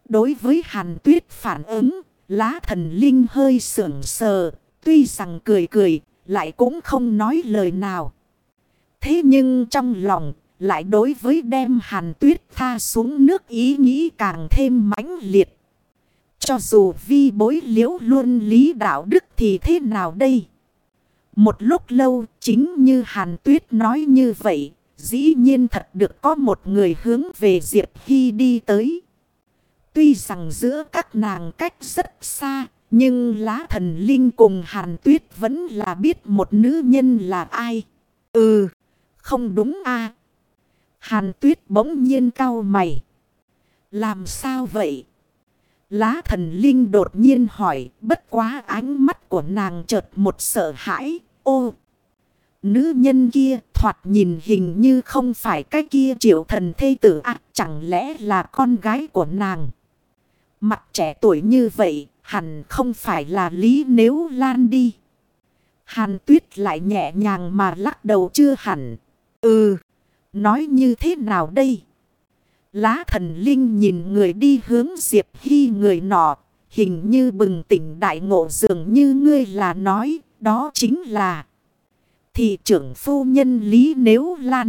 Đối với Hàn Tuyết phản ứng, Lá Thần Linh hơi sưởng sờ. Tuy rằng cười cười, lại cũng không nói lời nào. Thế nhưng trong lòng, lại đối với đem Hàn Tuyết tha xuống nước ý nghĩ càng thêm mãnh liệt. Cho dù vi bối liễu luôn lý đạo đức thì thế nào đây? Một lúc lâu, chính như Hàn Tuyết nói như vậy, dĩ nhiên thật được có một người hướng về Diệp Hy đi tới. Tuy rằng giữa các nàng cách rất xa, nhưng Lá Thần Linh cùng Hàn Tuyết vẫn là biết một nữ nhân là ai. Ừ, không đúng à? Hàn Tuyết bỗng nhiên cau mày. Làm sao vậy? Lá Thần Linh đột nhiên hỏi, bất quá ánh mắt của nàng chợt một sợ hãi. Ô! Nữ nhân kia thoạt nhìn hình như không phải cái kia Triệu Thần thê tử à, chẳng lẽ là con gái của nàng? Mặt trẻ tuổi như vậy, hẳn không phải là Lý Nếu Lan đi. Hàn Tuyết lại nhẹ nhàng mà lắc đầu chưa hẳn. Ừ, nói như thế nào đây? Lá Thần Linh nhìn người đi hướng Diệp Hy người nọ, hình như bừng tỉnh đại ngộ dường như ngươi là nói, đó chính là thị trưởng phu nhân Lý Nếu Lan.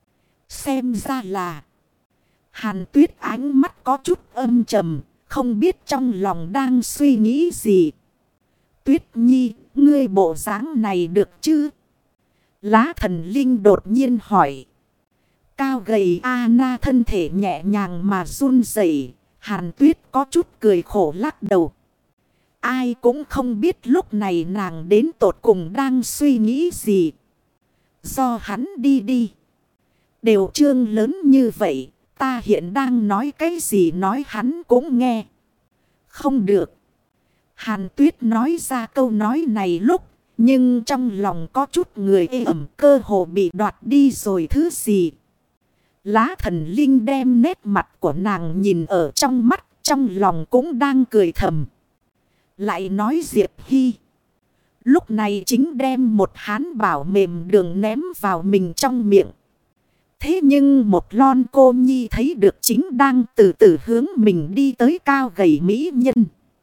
Xem ra là Hàn Tuyết ánh mắt có chút âm trầm, không biết trong lòng đang suy nghĩ gì. Tuyết Nhi, ngươi bộ dáng này được chứ? Lá Thần Linh đột nhiên hỏi. Cao gầy Anna thân thể nhẹ nhàng mà run rẩy. Hàn Tuyết có chút cười khổ lắc đầu. Ai cũng không biết lúc này nàng đến tột cùng đang suy nghĩ gì. Do hắn đi đi. Đều trương lớn như vậy. Ta hiện đang nói cái gì nói hắn cũng nghe. Không được. Hàn Tuyết nói ra câu nói này lúc. Nhưng trong lòng có chút người ê ẩm cơ hồ bị đoạt đi rồi thứ gì. Lá Thần Linh đem nét mặt của nàng nhìn ở trong mắt. Trong lòng cũng đang cười thầm. Lại nói Diệp Hy. Lúc này chính đem một hán bảo mềm đường ném vào mình trong miệng. Thế nhưng một lon cô nhi thấy được chính đang từ từ hướng mình đi tới cao gầy mỹ nhân.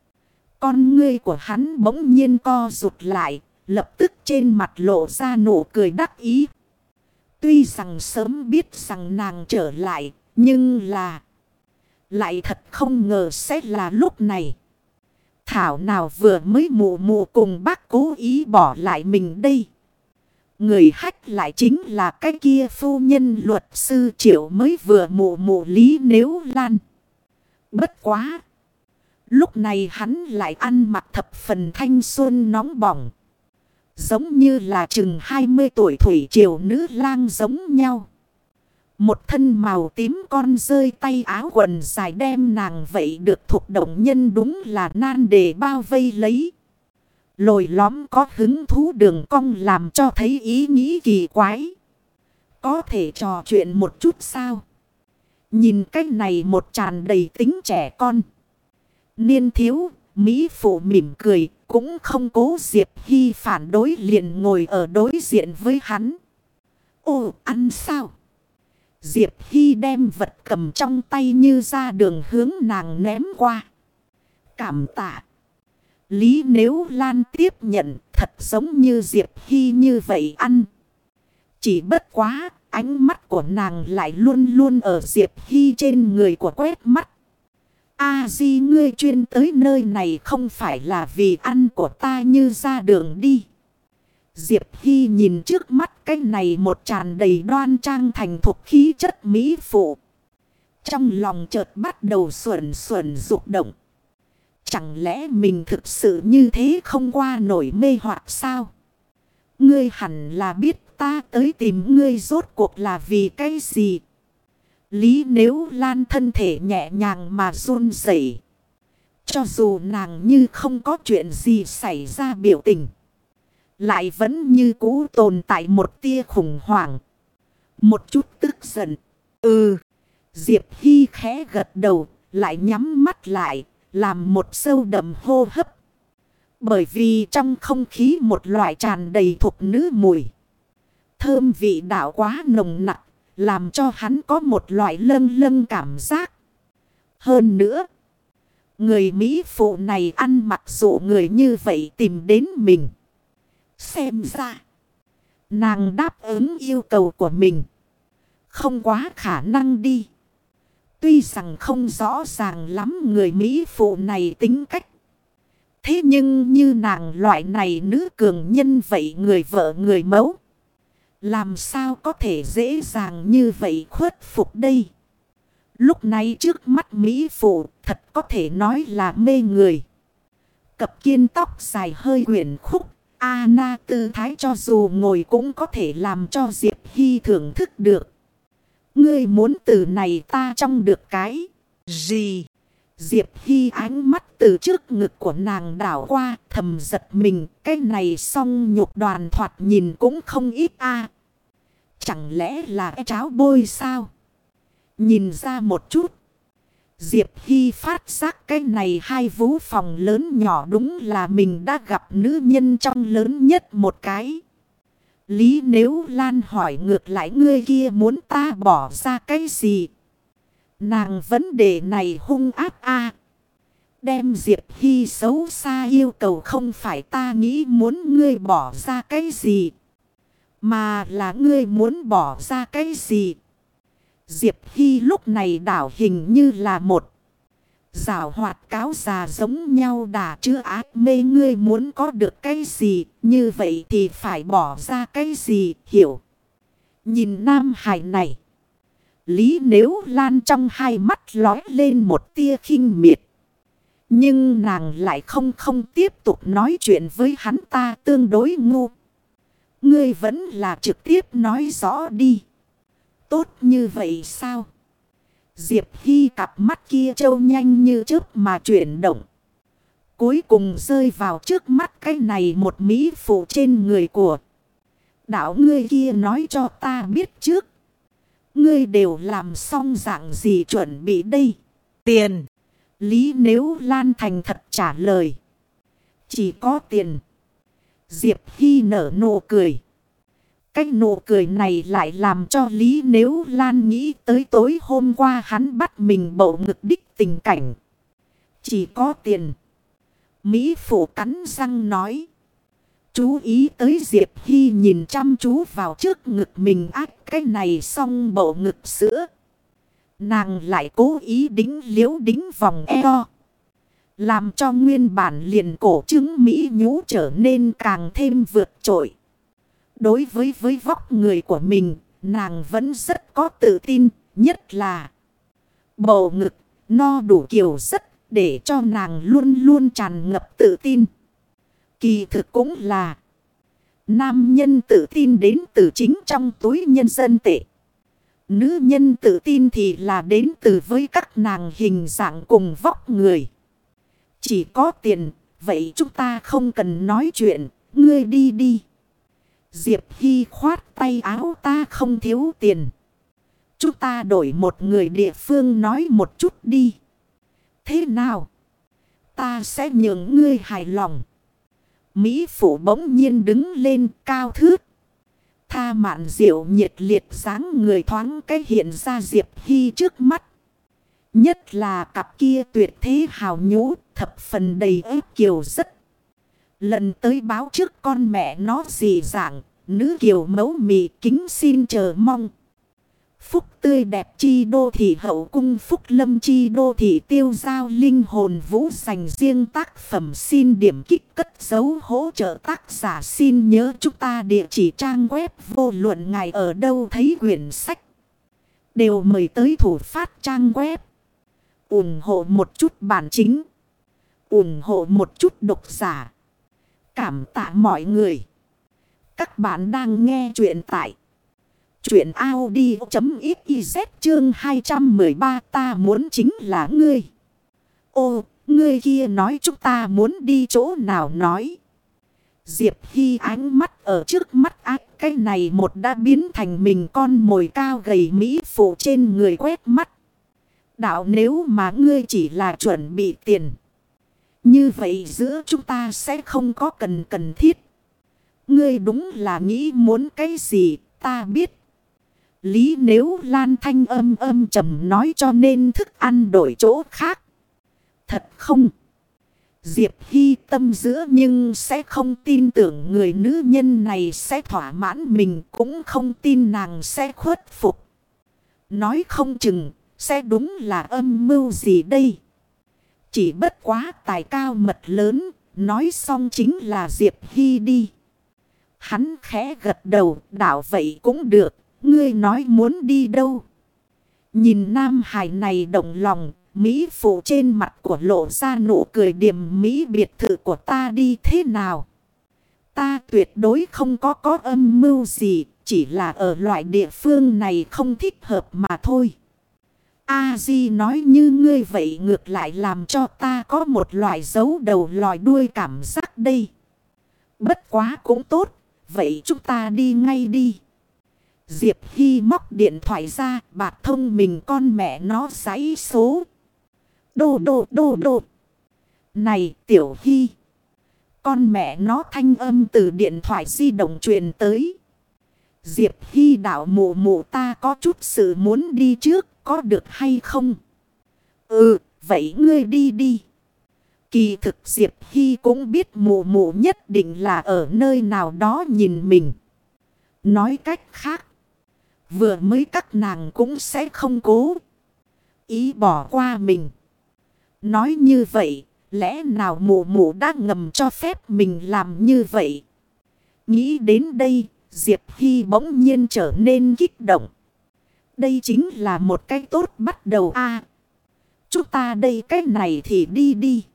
Con ngươi của hắn bỗng nhiên co rụt lại, lập tức trên mặt lộ ra nụ cười đắc ý. Tuy rằng sớm biết rằng nàng trở lại, nhưng là lại thật không ngờ sẽ là lúc này. Thảo nào vừa mới mụ mụ cùng bác cố ý bỏ lại mình đây. Người hách lại chính là cái kia phu nhân luật sư Triệu mới vừa mụ mụ Lý Nếu Lan. Bất quá. Lúc này hắn lại ăn mặc thập phần thanh xuân nóng bỏng. Giống như là chừng 20 tuổi thủy triều nữ lang giống nhau. Một thân màu tím con rơi tay áo quần dài đem nàng vậy được thuộc động nhân đúng là nan đề bao vây lấy. Lồi lõm có hứng thú đường cong làm cho thấy ý nghĩ kỳ quái. Có thể trò chuyện một chút sao? Nhìn cách này một tràn đầy tính trẻ con. Niên thiếu, Mỹ phụ mỉm cười, cũng không cố Diệp Hy phản đối liền ngồi ở đối diện với hắn. Ồ, ăn sao? Diệp Hy đem vật cầm trong tay như ra đường hướng nàng ném qua. Cảm tạ. Lý Nếu Lan tiếp nhận thật giống như Diệp Hy như vậy ăn. Chỉ bất quá, ánh mắt của nàng lại luôn luôn ở Diệp Hy trên người của quét mắt. A-di ngươi chuyên tới nơi này không phải là vì ăn của ta như ra đường đi. Diệp Hy nhìn trước mắt cái này một tràn đầy đoan trang thành thục khí chất mỹ phụ. Trong lòng chợt bắt đầu xuẩn xuẩn rụng động. Chẳng lẽ mình thực sự như thế không qua nổi mê hoặc sao? Ngươi hẳn là biết ta tới tìm ngươi rốt cuộc là vì cái gì? Lý Nếu Lan thân thể nhẹ nhàng mà run rẩy. Cho dù nàng như không có chuyện gì xảy ra biểu tình. Lại vẫn như cũ tồn tại một tia khủng hoảng. Một chút tức giận. Ừ. Diệp Hy khẽ gật đầu. Lại nhắm mắt lại. Làm một sâu đậm hô hấp. Bởi vì trong không khí một loại tràn đầy thục nữ mùi. Thơm vị đạo quá nồng nặng. Làm cho hắn có một loại lâng lâng cảm giác. Hơn nữa. Người Mỹ phụ này ăn mặc dụ người như vậy tìm đến mình. Xem ra, nàng đáp ứng yêu cầu của mình. Không quá khả năng đi. Tuy rằng không rõ ràng lắm người Mỹ phụ này tính cách. Thế nhưng như nàng loại này nữ cường nhân vậy, người vợ người mẫu, làm sao có thể dễ dàng như vậy khuất phục đây. Lúc này trước mắt Mỹ phụ thật có thể nói là mê người. Cặp kiên tóc dài hơi quyển khúc, Anna tư thái cho dù ngồi cũng có thể làm cho Diệp Hy thưởng thức được. Ngươi muốn từ này ta trong được cái gì? Diệp Hy ánh mắt từ trước ngực của nàng đảo qua, thầm giật mình. Cái này song nhục đoàn thoạt nhìn cũng không ít a. Chẳng lẽ là cái cháo bôi sao? Nhìn ra một chút, Diệp Hy phát giác cái này hai vú phòng lớn nhỏ đúng là mình đã gặp nữ nhân trong lớn nhất một cái. Lý Nếu Lan hỏi ngược lại, ngươi kia muốn ta bỏ ra cái gì? Nàng vấn đề này hung ác a. Đem Diệp Hy xấu xa yêu cầu không phải ta nghĩ muốn ngươi bỏ ra cái gì, mà là ngươi muốn bỏ ra cái gì. Diệp Hy lúc này đảo hình như là một giảo hoạt cáo già giống nhau đà chứa ác mê. Ngươi muốn có được cái gì, như vậy thì phải bỏ ra cái gì, hiểu? Nhìn nam hài này, Lý Nếu Lan trong hai mắt lóe lên một tia khinh miệt. Nhưng nàng lại không tiếp tục nói chuyện với hắn, ta tương đối ngu. Ngươi vẫn là trực tiếp nói rõ đi. Tốt như vậy sao? Diệp Hy cặp mắt kia trâu nhanh như chớp mà chuyển động. Cuối cùng rơi vào trước mắt cái này một mỹ phụ trên người của đạo. Ngươi kia nói cho ta biết trước, ngươi đều làm xong dạng gì chuẩn bị đây? Tiền. Lý Nếu Lan thành thật trả lời. Chỉ có tiền. Diệp Hy nở nụ cười. Cái nụ cười này lại làm cho Lý Nếu Lan nghĩ tới tối hôm qua hắn bắt mình bầu ngực đích tình cảnh. Chỉ có tiền. Mỹ phụ cắn răng nói. Chú ý tới Diệp Hy nhìn chăm chú vào trước ngực mình ác cái này xong bầu ngực sữa. Nàng lại cố ý đính liễu đính vòng eo, làm cho nguyên bản liền cổ trứng Mỹ nhũ trở nên càng thêm vượt trội. Đối với vóc người của mình, nàng vẫn rất có tự tin, nhất là bầu ngực no đủ kiều rất để cho nàng luôn luôn tràn ngập tự tin. Kỳ thực cũng là nam nhân tự tin đến từ chính trong túi nhân dân tệ. Nữ nhân tự tin thì là đến từ với các nàng hình dạng cùng vóc người. Chỉ có tiền, vậy chúng ta không cần nói chuyện, ngươi đi đi. Diệp Hy khoát tay áo, ta không thiếu tiền. Chúng ta đổi một người địa phương nói một chút đi. Thế nào? Ta sẽ nhường ngươi hài lòng. Mỹ phụ bỗng nhiên đứng lên cao thước. Tha mạn diệu nhiệt liệt dáng người thoáng cái hiện ra Diệp Hy trước mắt. Nhất là cặp kia tuyệt thế hào nhũ, thập phần đầy ép kiều rất. Lần tới báo trước con mẹ nó dị dạng, nữ kiều mấu mị kính xin chờ mong. Phúc tươi đẹp chi đô thị hậu cung, phúc lâm chi đô thị tiêu giao linh hồn vũ, dành riêng tác phẩm xin điểm kích cất dấu hỗ trợ tác giả. Xin nhớ chúng ta địa chỉ trang web vô luận ngài ở đâu thấy quyển sách đều mời tới thủ phát trang web. Ủng hộ một chút bản chính, ủng hộ một chút độc giả. Cảm tạ mọi người. Các bạn đang nghe chuyện tại chuyện Audi.xyz chương 213, ta muốn chính là ngươi. Ô, ngươi kia nói chúng ta muốn đi chỗ nào nói. Diệp Hy ánh mắt ở trước mắt ác cái này một đã biến thành mình con mồi cao gầy Mỹ phụ trên người quét mắt. Đạo, nếu mà ngươi chỉ là chuẩn bị tiền, như vậy giữa chúng ta sẽ không có cần thiết. Ngươi đúng là nghĩ muốn cái gì ta biết. Lý Nếu Lan thanh âm trầm nói, cho nên thức ăn đổi chỗ khác. Thật không? Diệp Hy tâm giữa nhưng sẽ không tin tưởng người nữ nhân này sẽ thỏa mãn mình, cũng không tin nàng sẽ khuất phục. Nói không chừng sẽ đúng là âm mưu gì đây? Chỉ bất quá tài cao mật lớn, nói xong chính là Diệp Hy đi. Hắn khẽ gật đầu, đảo vậy cũng được, ngươi nói muốn đi đâu? Nhìn Nam Hải này động lòng, Mỹ phụ trên mặt của lộ ra nụ cười điềm mỹ, biệt thự của ta đi thế nào? Ta tuyệt đối không có âm mưu gì, chỉ là ở loại địa phương này không thích hợp mà thôi. A-di nói như ngươi vậy ngược lại làm cho ta có một loại giấu đầu lòi đuôi cảm giác đây. Bất quá cũng tốt, vậy chúng ta đi ngay đi. Diệp Hy móc điện thoại ra, bạc thông mình con mẹ nó giấy số. Đô. Này Tiểu Hy. Con mẹ nó thanh âm từ điện thoại di động truyền tới. Diệp Hy đạo mụ mụ ta có chút sự muốn đi trước, có được hay không? Ừ, vậy ngươi đi đi. Kỳ thực Diệp Hy cũng biết mụ mụ nhất định là ở nơi nào đó nhìn mình. Nói cách khác, vừa mới các nàng cũng sẽ không cố ý bỏ qua mình. Nói như vậy, lẽ nào mụ mụ đã ngầm cho phép mình làm như vậy? Nghĩ đến đây, Diệp Hy bỗng nhiên trở nên kích động. Đây chính là một cái tốt bắt đầu a. Chúng ta đây cái này thì đi đi.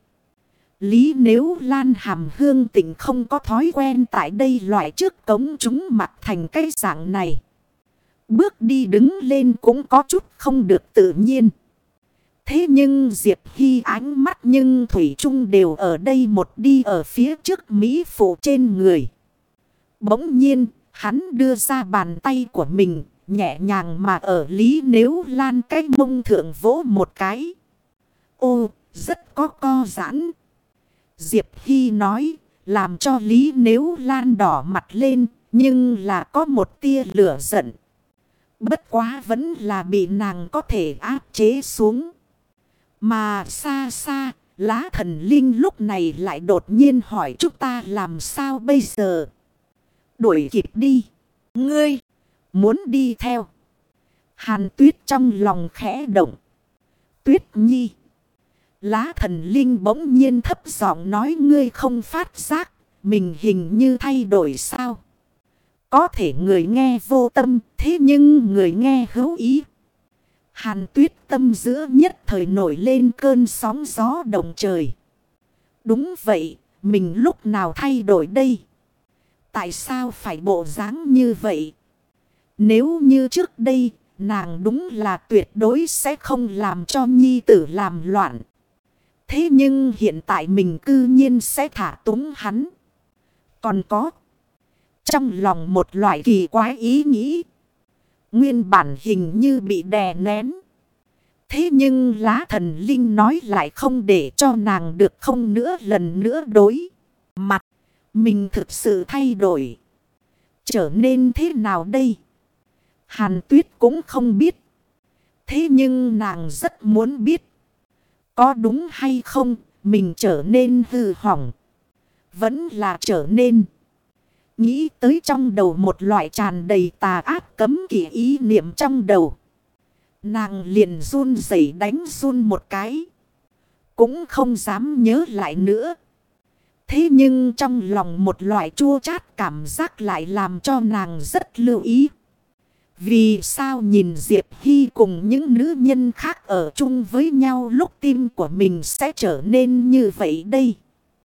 Lý nếu Lan Hàm Hương Tịnh không có thói quen tại đây loại trước cống chúng mặt thành cái dạng này. Bước đi đứng lên cũng có chút không được tự nhiên. Thế nhưng Diệp Hy ánh mắt nhưng thủy chung đều ở đây một đi ở phía trước Mỹ phụ trên người. Bỗng nhiên hắn đưa ra bàn tay của mình, nhẹ nhàng mà ở Lý Nếu Lan cái mông thượng vỗ một cái. Ô, rất có co giãn. Diệp Hy nói, làm cho Lý Nếu Lan đỏ mặt lên, nhưng là có một tia lửa giận. Bất quá vẫn là bị nàng có thể áp chế xuống. Mà xa xa, Lá Thần Linh lúc này lại đột nhiên hỏi chúng ta làm sao bây giờ? Đuổi kịp đi. Ngươi muốn đi theo. Hàn Tuyết trong lòng khẽ động. Tuyết Nhi. Lá Thần Linh bỗng nhiên thấp giọng nói, ngươi không phát giác, mình hình như thay đổi sao? Có thể người nghe vô tâm, thế nhưng người nghe hữu ý. Hàn Tuyết tâm giữa nhất thời nổi lên cơn sóng gió động trời. Đúng vậy, mình lúc nào thay đổi đây? Tại sao phải bộ dáng như vậy? Nếu như trước đây, nàng đúng là tuyệt đối sẽ không làm cho nhi tử làm loạn. Thế nhưng hiện tại mình cư nhiên sẽ thả túng hắn. Còn có, trong lòng một loại kỳ quái ý nghĩ. Nguyên bản hình như bị đè nén. Thế nhưng Lá Thần Linh nói lại không để cho nàng được không nữa lần nữa đối mặt. Mình thực sự thay đổi. Trở nên thế nào đây? Hàn Tuyết cũng không biết. Thế nhưng nàng rất muốn biết. Có đúng hay không mình trở nên hư hỏng. Vẫn là trở nên. Nghĩ tới trong đầu một loại tràn đầy tà ác cấm kỵ ý niệm trong đầu. Nàng liền run rẩy đánh run một cái. Cũng không dám nhớ lại nữa. Thế nhưng trong lòng một loại chua chát cảm giác lại làm cho nàng rất lưu ý. Vì sao nhìn Diệp Hy cùng những nữ nhân khác ở chung với nhau lúc tim của mình sẽ trở nên như vậy đây?